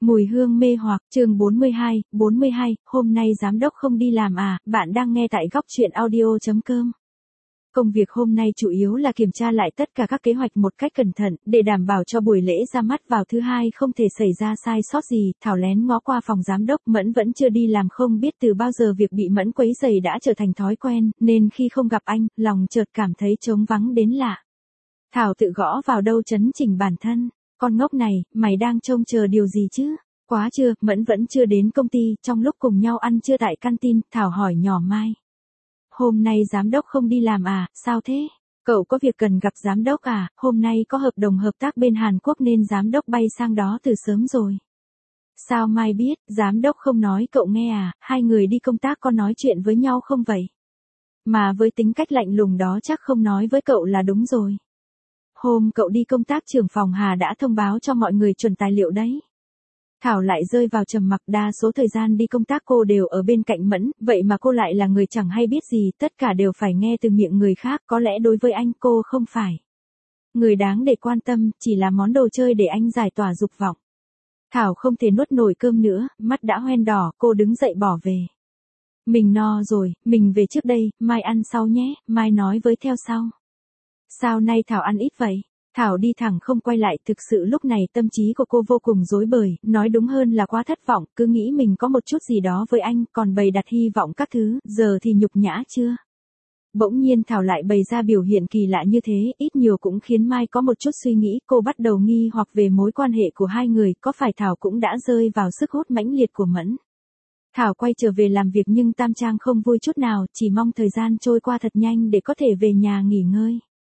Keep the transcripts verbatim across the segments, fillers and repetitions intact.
Mùi hương mê hoặc, chương bốn mươi hai, bốn mươi hai, hôm nay giám đốc không đi làm à, bạn đang nghe tại góc truyện audio.com. Công việc hôm nay chủ yếu là kiểm tra lại tất cả các kế hoạch một cách cẩn thận, để đảm bảo cho buổi lễ ra mắt vào thứ hai không thể xảy ra sai sót gì. Thảo lén ngó qua phòng giám đốc, Mẫn vẫn chưa đi làm, không biết từ bao giờ việc bị Mẫn quấy rầy đã trở thành thói quen, nên khi không gặp anh, lòng chợt cảm thấy trống vắng đến lạ. Thảo tự gõ vào đâu chấn chỉnh bản thân. Con ngốc này, mày đang trông chờ điều gì chứ? Quá chưa, Mẫn vẫn chưa đến công ty, trong lúc cùng nhau ăn trưa tại canteen, Thảo hỏi nhỏ Mai. Hôm nay giám đốc không đi làm à, sao thế? Cậu có việc cần gặp giám đốc à, hôm nay có hợp đồng hợp tác bên Hàn Quốc nên giám đốc bay sang đó từ sớm rồi. Sao Mai biết, giám đốc không nói cậu nghe à, hai người đi công tác có nói chuyện với nhau không vậy? Mà với tính cách lạnh lùng đó chắc không nói với cậu là đúng rồi. Hôm cậu đi công tác trưởng phòng Hà đã thông báo cho mọi người chuẩn tài liệu đấy. Thảo lại rơi vào trầm mặc, đa số thời gian đi công tác cô đều ở bên cạnh Mẫn, vậy mà cô lại là người chẳng hay biết gì, tất cả đều phải nghe từ miệng người khác, có lẽ đối với anh cô không phải người đáng để quan tâm, chỉ là món đồ chơi để anh giải tỏa dục vọng. Thảo không thể nuốt nổi cơm nữa, mắt đã hoen đỏ, cô đứng dậy bỏ về. Mình no rồi, mình về trước đây, mai ăn sau nhé, Mai nói với theo sau. Sao nay Thảo ăn ít vậy? Thảo đi thẳng không quay lại, thực sự lúc này tâm trí của cô vô cùng rối bời, nói đúng hơn là quá thất vọng, cứ nghĩ mình có một chút gì đó với anh, còn bày đặt hy vọng các thứ, giờ thì nhục nhã chưa? Bỗng nhiên Thảo lại bày ra biểu hiện kỳ lạ như thế, ít nhiều cũng khiến Mai có một chút suy nghĩ, cô bắt đầu nghi hoặc về mối quan hệ của hai người, có phải Thảo cũng đã rơi vào sức hút mãnh liệt của Mẫn? Thảo quay trở về làm việc nhưng Tam Trang không vui chút nào, chỉ mong thời gian trôi qua thật nhanh để có thể về nhà nghỉ ngơi.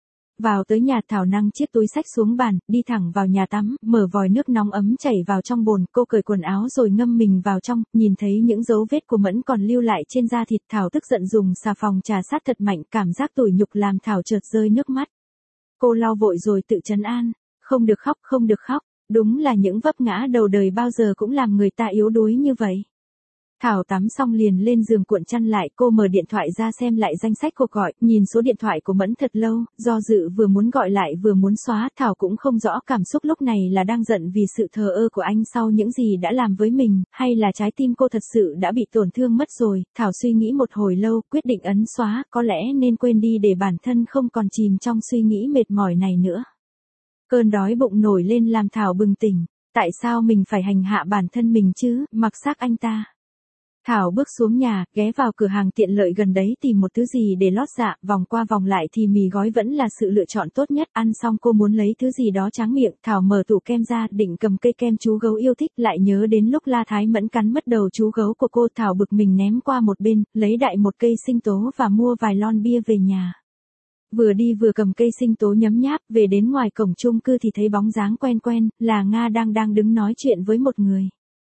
Vào tới nhà, Thảo nâng chiếc túi xách xuống bàn, đi thẳng vào nhà tắm, mở vòi nước nóng ấm chảy vào trong bồn, cô cởi quần áo rồi ngâm mình vào trong, nhìn thấy những dấu vết của Mẫn còn lưu lại trên da thịt, Thảo tức giận dùng xà phòng trà sát thật mạnh, cảm giác tủi nhục làm Thảo chợt rơi nước mắt. Cô lau vội rồi tự trấn an, không được khóc, không được khóc, đúng là những vấp ngã đầu đời bao giờ cũng làm người ta yếu đuối như vậy. Thảo tắm xong liền lên giường cuộn chăn lại, cô mở điện thoại ra xem lại danh sách cuộc gọi, nhìn số điện thoại của Mẫn thật lâu, do dự vừa muốn gọi lại vừa muốn xóa, Thảo cũng không rõ cảm xúc lúc này là đang giận vì sự thờ ơ của anh sau những gì đã làm với mình, hay là trái tim cô thật sự đã bị tổn thương mất rồi. Thảo suy nghĩ một hồi lâu, quyết định ấn xóa, có lẽ nên quên đi để bản thân không còn chìm trong suy nghĩ mệt mỏi này nữa. Cơn đói bụng nổi lên làm Thảo bừng tỉnh, tại sao mình phải hành hạ bản thân mình chứ, mặc xác anh ta. Thảo bước xuống nhà, ghé vào cửa hàng tiện lợi gần đấy tìm một thứ gì để lót dạ, vòng qua vòng lại thì mì gói vẫn là sự lựa chọn tốt nhất, ăn xong cô muốn lấy thứ gì đó tráng miệng, Thảo mở tủ kem ra, định cầm cây kem chú gấu yêu thích, lại nhớ đến lúc La Thái Mẫn cắn mất đầu chú gấu của cô, Thảo bực mình ném qua một bên, lấy đại một cây sinh tố và mua vài lon bia về nhà. Vừa đi vừa cầm cây sinh tố nhấm nháp, về đến ngoài cổng chung cư thì thấy bóng dáng quen quen, là Nga đang đang đứng nói chuyện với một người.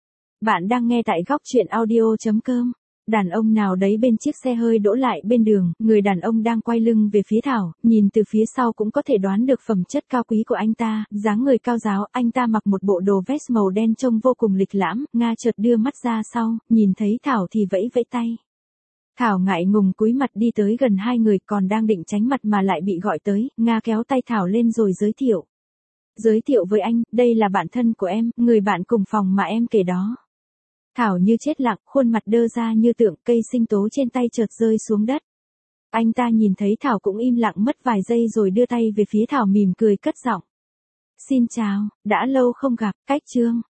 Bạn đang nghe tại góc truyện audio.com. Đàn ông nào đấy bên chiếc xe hơi đỗ lại bên đường, người đàn ông đang quay lưng về phía Thảo, nhìn từ phía sau cũng có thể đoán được phẩm chất cao quý của anh ta, dáng người cao ráo, anh ta mặc một bộ đồ vest màu đen trông vô cùng lịch lãm, Nga chợt đưa mắt ra sau, nhìn thấy Thảo thì vẫy vẫy tay. Thảo ngại ngùng cúi mặt đi tới gần hai người, còn đang định tránh mặt mà lại bị gọi tới, Nga kéo tay Thảo lên rồi giới thiệu. Giới thiệu với anh, đây là bạn thân của em, người bạn cùng phòng mà em kể đó. Thảo như chết lặng, khuôn mặt đơ ra như tượng, cây sinh tố trên tay chợt rơi xuống đất. Anh ta nhìn thấy Thảo cũng im lặng mất vài giây rồi đưa tay về phía Thảo mỉm cười cất giọng. Xin chào, đã lâu không gặp, cách chương.